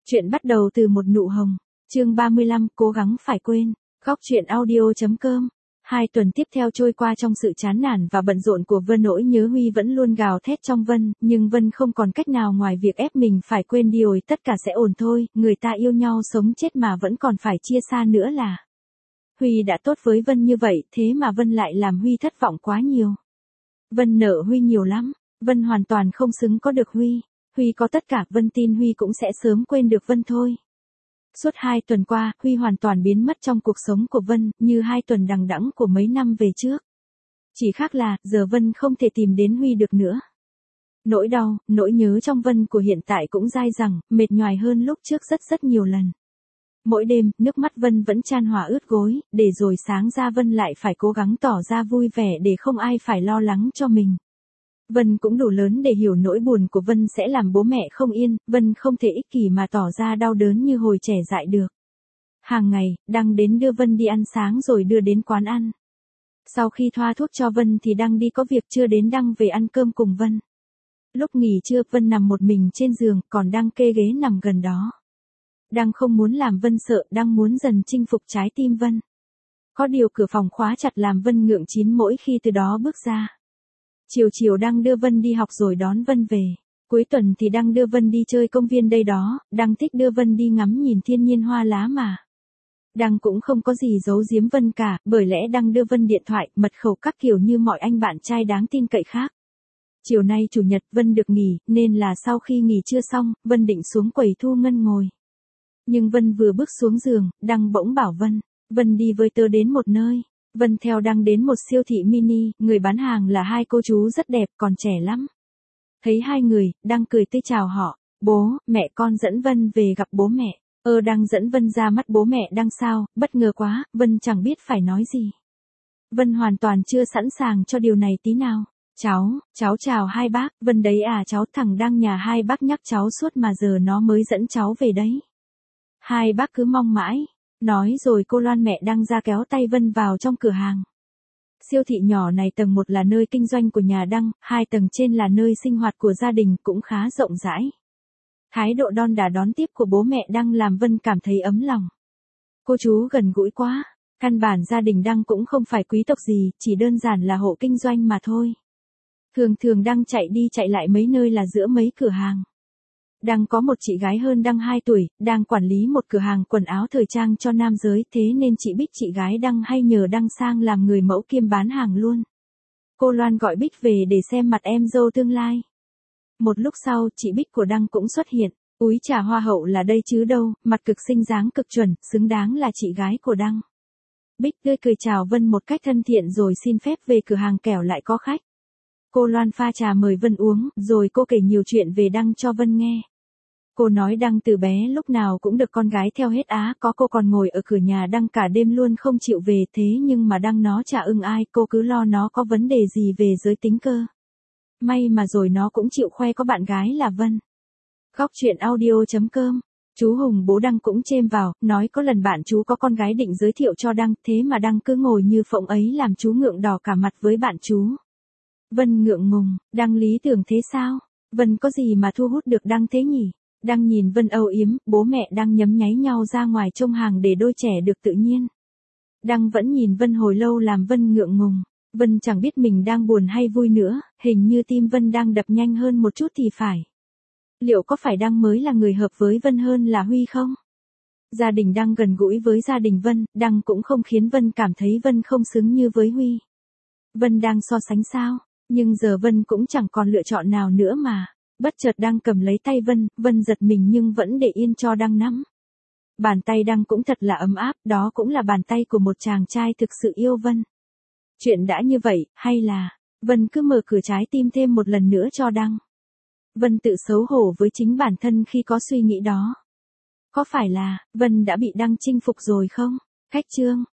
Chuyện bắt đầu từ một nụ hồng. Chương 35, cố gắng phải quên. Góc truyện audio.com. 2 tuần tiếp theo trôi qua trong sự chán nản và bận rộn của Vân, nỗi nhớ Huy vẫn luôn gào thét trong Vân, nhưng Vân không còn cách nào ngoài việc ép mình phải quên đi rồi, tất cả sẽ ổn thôi, người ta yêu nhau sống chết mà vẫn còn phải chia xa nữa là. Huy đã tốt với Vân như vậy, thế mà Vân lại làm Huy thất vọng quá nhiều. Vân nợ Huy nhiều lắm, Vân hoàn toàn không xứng có được Huy. Huy có tất cả, Vân tin Huy cũng sẽ sớm quên được Vân thôi. Suốt 2 tuần qua, Huy hoàn toàn biến mất trong cuộc sống của Vân, như 2 tuần đằng đẵng của mấy năm về trước. Chỉ khác là, giờ Vân không thể tìm đến Huy được nữa. Nỗi đau, nỗi nhớ trong Vân của hiện tại cũng dai dẳng, mệt nhoài hơn lúc trước rất nhiều lần. Mỗi đêm, nước mắt Vân vẫn chan hòa ướt gối, để rồi sáng ra Vân lại phải cố gắng tỏ ra vui vẻ để không ai phải lo lắng cho mình. Vân cũng đủ lớn để hiểu nỗi buồn của Vân sẽ làm bố mẹ không yên, Vân không thể ích kỷ mà tỏ ra đau đớn như hồi trẻ dại được. Hàng ngày, Đăng đến đưa Vân đi ăn sáng rồi đưa đến quán ăn. Sau khi thoa thuốc cho Vân thì Đăng đi có việc, chưa đến Đăng về ăn cơm cùng Vân. Lúc nghỉ trưa, Vân nằm một mình trên giường, còn Đăng kê ghế nằm gần đó. Đăng không muốn làm Vân sợ, Đăng muốn dần chinh phục trái tim Vân. Có điều cửa phòng khóa chặt làm Vân ngượng chín mỗi khi từ đó bước ra. Chiều Đăng đưa Vân đi học rồi đón Vân về. Cuối tuần thì Đăng đưa Vân đi chơi công viên đây đó, Đăng thích đưa Vân đi ngắm nhìn thiên nhiên hoa lá mà. Đăng cũng không có gì giấu giếm Vân cả, bởi lẽ Đăng đưa Vân điện thoại, mật khẩu các kiểu như mọi anh bạn trai đáng tin cậy khác. Chiều nay chủ nhật Vân được nghỉ, nên là sau khi nghỉ trưa xong, Vân định xuống quầy thu ngân ngồi. Nhưng Vân vừa bước xuống giường, Đăng bỗng bảo Vân đi với tớ đến một nơi. Vân theo Đăng đến một siêu thị mini, người bán hàng là 2 cô chú rất đẹp, còn trẻ lắm. Thấy 2 người, Đăng cười tươi chào họ, bố, mẹ con dẫn Vân về gặp bố mẹ. Đăng dẫn Vân ra mắt bố mẹ Đăng sao, bất ngờ quá, Vân chẳng biết phải nói gì. Vân hoàn toàn chưa sẵn sàng cho điều này tí nào. Cháu chào 2 bác, Vân đấy à cháu, thằng Đăng nhà 2 bác nhắc cháu suốt mà giờ nó mới dẫn cháu về đấy. 2 bác cứ mong mãi. Nói rồi cô Loan mẹ Đăng ra kéo tay Vân vào trong cửa hàng. Siêu thị nhỏ này tầng 1 là nơi kinh doanh của nhà Đăng, 2 tầng trên là nơi sinh hoạt của gia đình, cũng khá rộng rãi. Thái độ đon đả đón tiếp của bố mẹ Đăng làm Vân cảm thấy ấm lòng. Cô chú gần gũi quá, căn bản gia đình Đăng cũng không phải quý tộc gì, chỉ đơn giản là hộ kinh doanh mà thôi. Thường Đăng chạy đi chạy lại mấy nơi là giữa mấy cửa hàng. Đăng có một chị gái hơn Đăng 2 tuổi, đang quản lý một cửa hàng quần áo thời trang cho nam giới, thế nên chị Bích chị gái Đăng hay nhờ Đăng sang làm người mẫu kiêm bán hàng luôn. Cô Loan gọi Bích về để xem mặt em dâu tương lai. Một lúc sau, chị Bích của Đăng cũng xuất hiện. Úi chà, hoa hậu là đây chứ đâu, mặt cực xinh dáng cực chuẩn, xứng đáng là chị gái của Đăng. Bích tươi cười chào Vân một cách thân thiện rồi xin phép về cửa hàng kẻo lại có khách. Cô Loan pha trà mời Vân uống, rồi cô kể nhiều chuyện về Đăng cho Vân nghe. Cô nói Đăng từ bé lúc nào cũng được con gái theo hết á, có cô còn ngồi ở cửa nhà Đăng cả đêm luôn không chịu về, thế nhưng mà Đăng nó chả ưng ai, cô cứ lo nó có vấn đề gì về giới tính cơ. May mà rồi nó cũng chịu khoe có bạn gái là Vân. Góc truyện audio.com. Chú Hùng bố Đăng cũng chêm vào, nói có lần bạn chú có con gái định giới thiệu cho Đăng, thế mà Đăng cứ ngồi như phỗng ấy làm chú ngượng đỏ cả mặt với bạn chú. Vân ngượng ngùng, Đăng lý tưởng thế sao? Vân có gì mà thu hút được Đăng thế nhỉ? Đăng nhìn Vân âu yếm, bố mẹ Đăng nhấm nháy nhau ra ngoài trông hàng để đôi trẻ được tự nhiên. Đăng vẫn nhìn Vân hồi lâu làm Vân ngượng ngùng. Vân chẳng biết mình đang buồn hay vui nữa, hình như tim Vân đang đập nhanh hơn một chút thì phải. Liệu có phải Đăng mới là người hợp với Vân hơn là Huy không? Gia đình Đăng gần gũi với gia đình Vân, Đăng cũng không khiến Vân cảm thấy Vân không xứng như với Huy. Vân đang so sánh sao? Nhưng giờ Vân cũng chẳng còn lựa chọn nào nữa mà. Bất chợt Đăng cầm lấy tay Vân giật mình nhưng vẫn để yên cho Đăng nắm. Bàn tay Đăng cũng thật là ấm áp, đó cũng là bàn tay của một chàng trai thực sự yêu Vân. Chuyện đã như vậy, hay là, Vân cứ mở cửa trái tim thêm một lần nữa cho Đăng. Vân tự xấu hổ với chính bản thân khi có suy nghĩ đó. Có phải là, Vân đã bị Đăng chinh phục rồi không? Khách chương.